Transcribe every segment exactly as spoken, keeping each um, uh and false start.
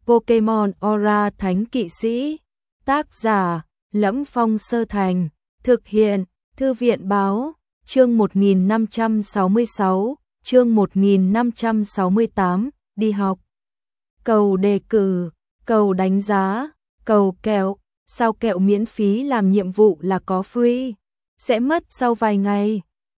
Pokemon Aura Thánh Kỵ Sĩ. Tác giả: Lẫm Phong Sơ Thành. Thực hiện: Thư viện báo. Chương một nghìn năm trăm sáu mươi sáu, chương một nghìn năm trăm sáu mươi tám, đi học. Cầu đề cử, cầu đánh giá, cầu kẹo. Sao kẹo miễn phí làm nhiệm vụ là có free? Sẽ mất sau vài ngày.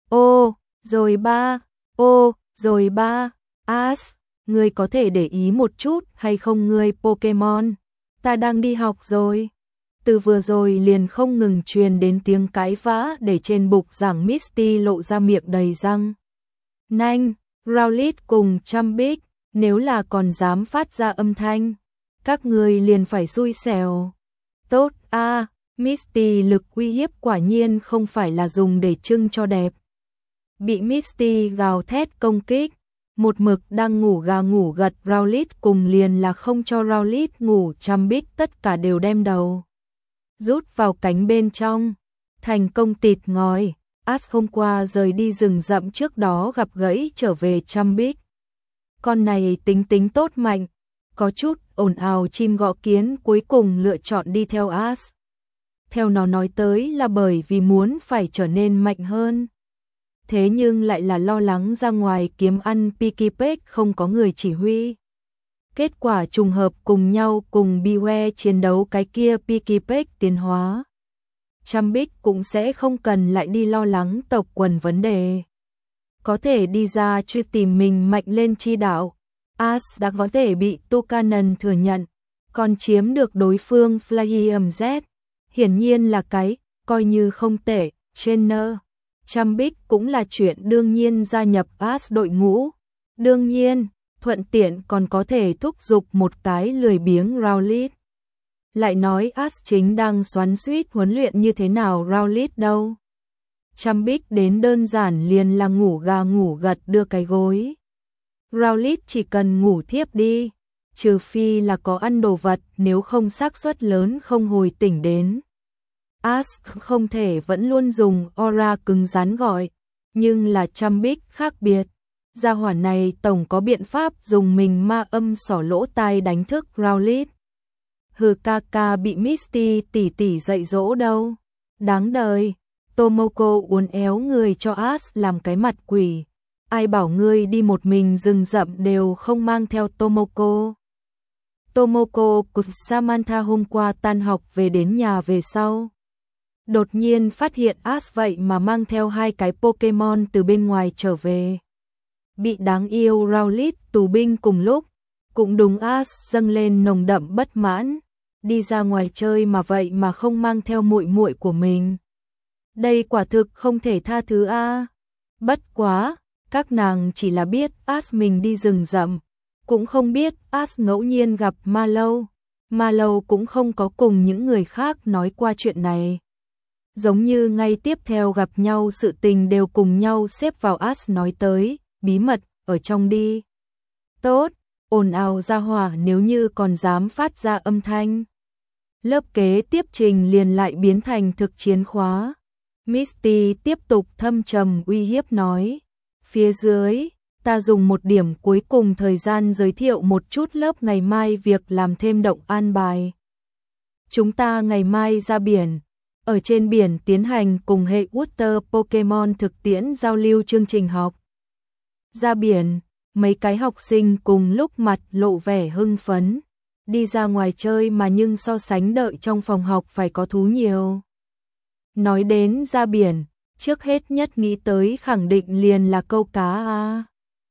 Ô, rồi ba. Ô, rồi ba. As, ngươi có thể để ý một chút hay không ngươi Pokemon? Ta đang đi học rồi. Từ vừa rồi liền không ngừng truyền đến tiếng cãi vã để trên bục giảng Misty lộ ra miệng đầy răng nanh. Rowlet cùng Trumbic, nếu là còn dám phát ra âm thanh, các người liền phải xui xẻo. Tốt a, à, Misty lực uy hiếp quả nhiên không phải là dùng để trưng cho đẹp. Bị Misty gào thét công kích, một mực đang ngủ gà ngủ gật Rowlet cùng liền là không cho Rowlet ngủ Trumbic tất cả đều đem đầu rút vào cánh bên trong, thành công tịt ngòi. As hôm qua rời đi rừng rậm trước đó gặp gãy trở về Trumbic. Con này tính tính tốt mạnh, có chút ồn ào chim gõ kiến cuối cùng lựa chọn đi theo As. Theo nó nói tới là bởi vì muốn phải trở nên mạnh hơn. Thế nhưng lại là lo lắng ra ngoài kiếm ăn Pikipek không có người chỉ huy. Kết quả trùng hợp cùng nhau cùng Biwe chiến đấu cái kia Pikipek tiến hóa. Trumbic cũng sẽ không cần lại đi lo lắng tộc quần vấn đề. Có thể đi ra truy tìm mình mạnh lên chi đạo. As đã có thể bị Tucanon thừa nhận, còn chiếm được đối phương Flying Z. Hiển nhiên là cái, coi như không tệ, trainer. Trumbic cũng là chuyện đương nhiên gia nhập As đội ngũ. Đương nhiên, thuận tiện còn có thể thúc giục một cái lười biếng Rowlet. Lại nói As chính đang xoắn xuýt huấn luyện như thế nào Rowlet đâu. Trumbic đến đơn giản liền là ngủ gà ngủ gật đưa cái gối. Rowlet chỉ cần ngủ thiếp đi, trừ phi là có ăn đồ vật, nếu không xác suất lớn không hồi tỉnh đến. As không thể vẫn luôn dùng aura cứng rắn gọi, nhưng là Trumbic khác biệt. Gia hỏa này tổng có biện pháp dùng mình ma âm xỏ lỗ tai đánh thức Rowlet. Hừ, ca ca bị Misty tỉ tỉ dạy dỗ đâu. Đáng đời. Tomoko uốn éo người cho As làm cái mặt quỷ. Ai bảo ngươi đi một mình rừng rậm đều không mang theo Tomoko. Tomoko cùng Samantha hôm qua tan học về đến nhà về sau. Đột nhiên phát hiện As vậy mà mang theo hai cái Pokemon từ bên ngoài trở về. Bị đáng yêu Rowlet tù binh cùng lúc, cũng đúng As dâng lên nồng đậm bất mãn, đi ra ngoài chơi mà vậy mà không mang theo muội muội của mình. Đây quả thực không thể tha thứ a. Bất quá, các nàng chỉ là biết As mình đi rừng rậm, cũng không biết As ngẫu nhiên gặp Mallow. Mallow cũng không có cùng những người khác nói qua chuyện này. Giống như ngay tiếp theo gặp nhau sự tình đều cùng nhau xếp vào As nói tới, bí mật, ở trong đi. Tốt, ồn ào ra hỏa nếu như còn dám phát ra âm thanh. Lớp kế tiếp trình liền lại biến thành thực chiến khóa. Misty tiếp tục thâm trầm uy hiếp nói. Phía dưới, ta dùng một điểm cuối cùng thời gian giới thiệu một chút lớp ngày mai việc làm thêm động an bài. Chúng ta ngày mai ra biển. Ở trên biển tiến hành cùng hệ Water Pokemon thực tiễn giao lưu chương trình học. Ra biển, mấy cái học sinh cùng lúc mặt lộ vẻ hưng phấn. Đi ra ngoài chơi mà nhưng so sánh đợi trong phòng học phải có thú nhiều. Nói đến ra biển, trước hết nhất nghĩ tới khẳng định liền là câu cá a.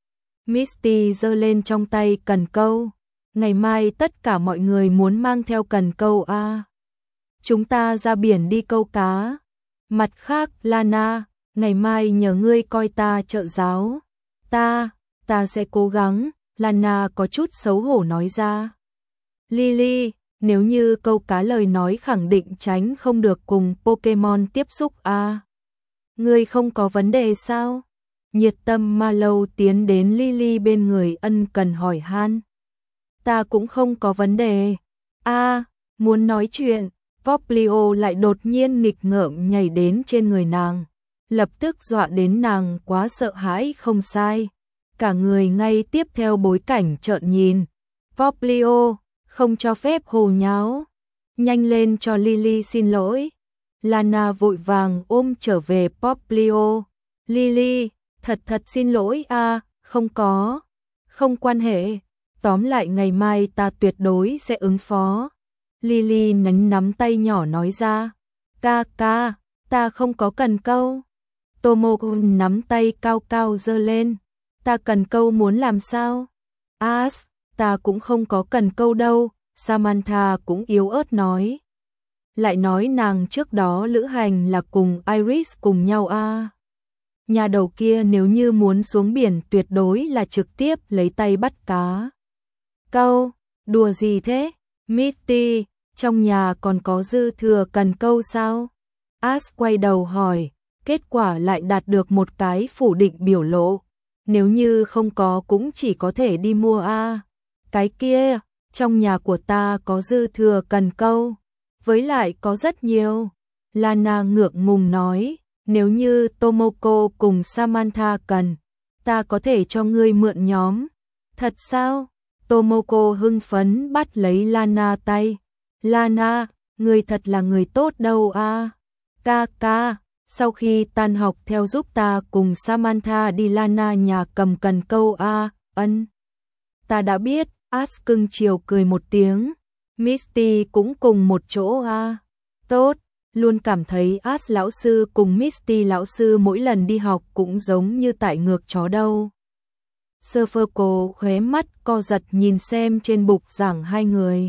Misty giơ lên trong tay cần câu. Ngày mai tất cả mọi người muốn mang theo cần câu a. Chúng ta ra biển đi câu cá. Mặt khác, Lana, ngày mai nhờ ngươi coi ta trợ giáo. Ta, ta sẽ cố gắng, Lana có chút xấu hổ nói ra. Lily, nếu như câu cá lời nói khẳng định tránh không được cùng Pokemon tiếp xúc a. Ngươi không có vấn đề sao? Nhiệt tâm Mallow tiến đến Lily bên người ân cần hỏi han. Ta cũng không có vấn đề. A, muốn nói chuyện. Poplio lại đột nhiên nghịch ngợm nhảy đến trên người nàng, lập tức dọa đến nàng quá sợ hãi không sai. Cả người ngay tiếp theo bối cảnh trợn nhìn. Poplio, không cho phép hồ nháo. Nhanh lên cho Lily xin lỗi. Lana vội vàng ôm trở về Poplio. Lily, thật thật xin lỗi a, à, không có, không quan hệ. Tóm lại ngày mai ta tuyệt đối sẽ ứng phó. Lily nắm nắm tay nhỏ nói ra. Ca ca, ta không có cần câu. Tomoko nắm tay cao cao giơ lên. Ta cần câu muốn làm sao? As, ta cũng không có cần câu đâu. Samantha cũng yếu ớt nói. Lại nói nàng trước đó lữ hành là cùng Iris cùng nhau a. À. Nhà đầu kia nếu như muốn xuống biển tuyệt đối là trực tiếp lấy tay bắt cá. Câu, đùa gì thế? Misty, trong nhà còn có dư thừa cần câu sao? As quay đầu hỏi, kết quả lại đạt được một cái phủ định biểu lộ. Nếu như không có cũng chỉ có thể đi mua a. À. Cái kia, trong nhà của ta có dư thừa cần câu, với lại có rất nhiều. Lana ngượng ngùng nói, nếu như Tomoko cùng Samantha cần, ta có thể cho ngươi mượn nhóm. Thật sao? Tomoko hưng phấn bắt lấy Lana tay. Lana, ngươi thật là người tốt đâu a. À. Ca ca, sau khi tan học theo giúp ta cùng Samantha đi Lana nhà cầm cần câu a. À. Ân. Ta đã biết. As cưng chiều cười một tiếng. Misty cũng cùng một chỗ a. À. Tốt, luôn cảm thấy As lão sư cùng Misty lão sư mỗi lần đi học cũng giống như tại ngược chó đâu. Surferco khóe mắt co giật nhìn xem trên bục giảng hai người.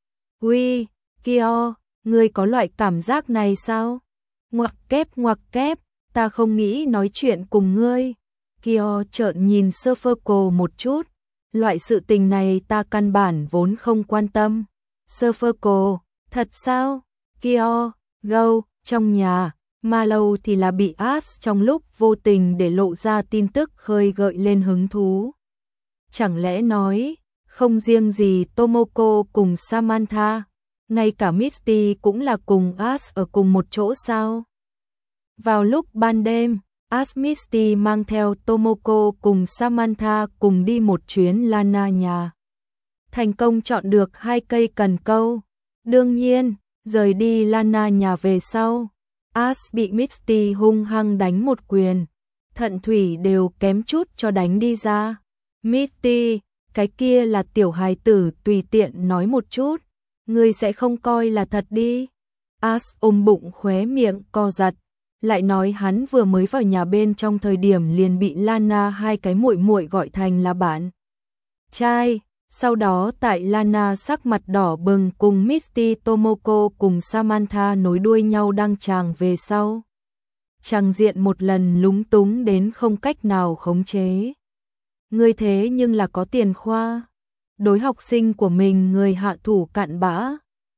Ui, Kyo, ngươi có loại cảm giác này sao? Ngoặc kép ngoặc kép, ta không nghĩ nói chuyện cùng ngươi. Kyo trợn nhìn Surferco một chút. Loại sự tình này ta căn bản vốn không quan tâm. Surferco, thật sao? Kyo, Go, trong nhà, Marlowe thì là bị As trong lúc vô tình để lộ ra tin tức khơi gợi lên hứng thú. Chẳng lẽ nói, không riêng gì Tomoko cùng Samantha, ngay cả Misty cũng là cùng As ở cùng một chỗ sao? Vào lúc ban đêm, As Misty mang theo Tomoko cùng Samantha cùng đi một chuyến Lana nhà. Thành công chọn được hai cây cần câu. Đương nhiên, rời đi Lana nhà về sau, As bị Misty hung hăng đánh một quyền. Thận thủy đều kém chút cho đánh đi ra. Misty, cái kia là tiểu hài tử tùy tiện nói một chút. Ngươi sẽ không coi là thật đi. As ôm bụng khóe miệng co giật. Lại nói hắn vừa mới vào nhà bên trong thời điểm liền bị Lana hai cái muội muội gọi thành là bạn trai. Sau đó tại Lana sắc mặt đỏ bừng cùng Misty Tomoko cùng Samantha nối đuôi nhau đăng tràng về sau. Tràng diện một lần lúng túng đến không cách nào khống chế. Ngươi thế nhưng là có tiền khoa. Đối học sinh của mình người hạ thủ cặn bã.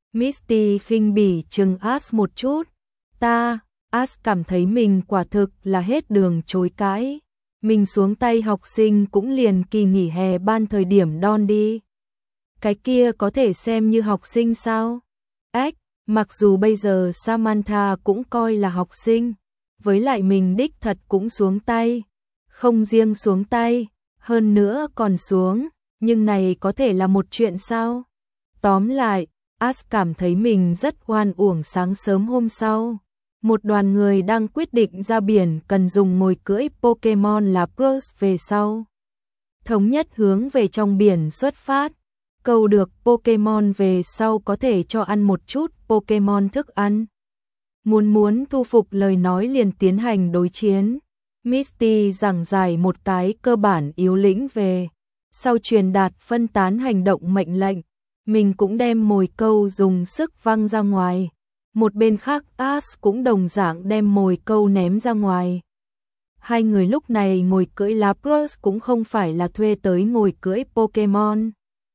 Misty khinh bỉ chừng As một chút. Ta, As cảm thấy mình quả thực là hết đường chối cãi. Mình xuống tay học sinh cũng liền kỳ nghỉ hè ban thời điểm đon đi. Cái kia có thể xem như học sinh sao? Ếch, mặc dù bây giờ Samantha cũng coi là học sinh, với lại mình đích thật cũng xuống tay. Không riêng xuống tay, hơn nữa còn xuống, nhưng này có thể là một chuyện sao? Tóm lại, As cảm thấy mình rất oan uổng. Sáng sớm hôm sau, một đoàn người đang quyết định ra biển cần dùng ngồi cưỡi Pokemon Lapras về sau. Thống nhất hướng về trong biển xuất phát. Câu được Pokemon về sau có thể cho ăn một chút Pokemon thức ăn. Muốn muốn thu phục lời nói liền tiến hành đối chiến. Misty giảng giải một cái cơ bản yếu lĩnh về. Sau truyền đạt phân tán hành động mệnh lệnh, mình cũng đem mồi câu dùng sức văng ra ngoài. Một bên khác As cũng đồng dạng đem mồi câu ném ra ngoài. Hai người lúc này ngồi cưỡi Lapras cũng không phải là thuê tới ngồi cưỡi Pokemon,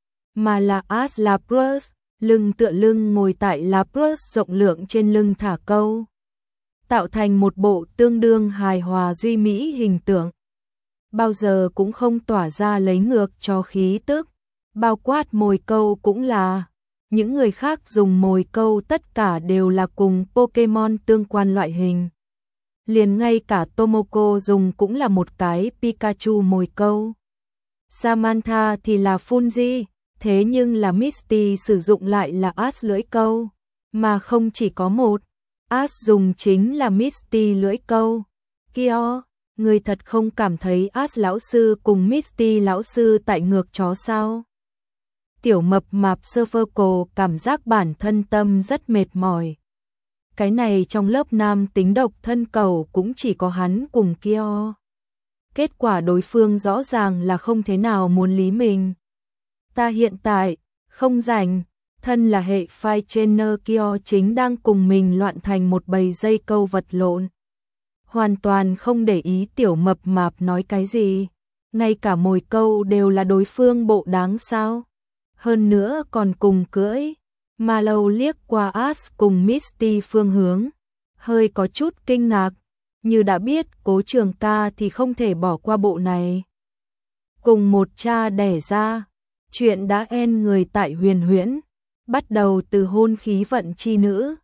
mà là As Lapras, lưng tựa lưng ngồi tại Lapras rộng lượng trên lưng thả câu, tạo thành một bộ tương đương hài hòa duy mỹ hình tượng. Bao giờ cũng không tỏa ra lấy ngược cho khí tức, bao quát mồi câu cũng là. Những người khác dùng mồi câu tất cả đều là cùng Pokemon tương quan loại hình. Liền ngay cả Tomoko dùng cũng là một cái Pikachu mồi câu. Samantha thì là Fungi, Thế nhưng là Misty sử dụng lại là Ash lưỡi câu, mà không chỉ có một. Ash dùng chính là Misty lưỡi câu. Kyo, người thật không cảm thấy Ash lão sư cùng Misty lão sư tại ngược chó sao? Tiểu mập mạp Surfer cảm giác bản thân tâm rất mệt mỏi. Cái này trong lớp nam tính độc thân cầu cũng chỉ có hắn cùng Kyo. Kết quả đối phương rõ ràng là không thế nào muốn lý mình. Ta hiện tại, không rảnh, thân là hệ phai trainer Kyo chính đang cùng mình loạn thành một bầy dây câu vật lộn. Hoàn toàn không để ý tiểu mập mạp nói cái gì. Ngay cả mồi câu đều là đối phương bộ đáng sao. Hơn nữa còn cùng cưỡi. Marlow liếc qua Ash cùng Misty phương hướng. Hơi có chút kinh ngạc. Như đã biết Cố Trường Ca thì không thể bỏ qua bộ này. Cùng một cha đẻ ra. Chuyện đã en người tại huyền huyễn. Bắt đầu từ hôn khí vận chi nữ.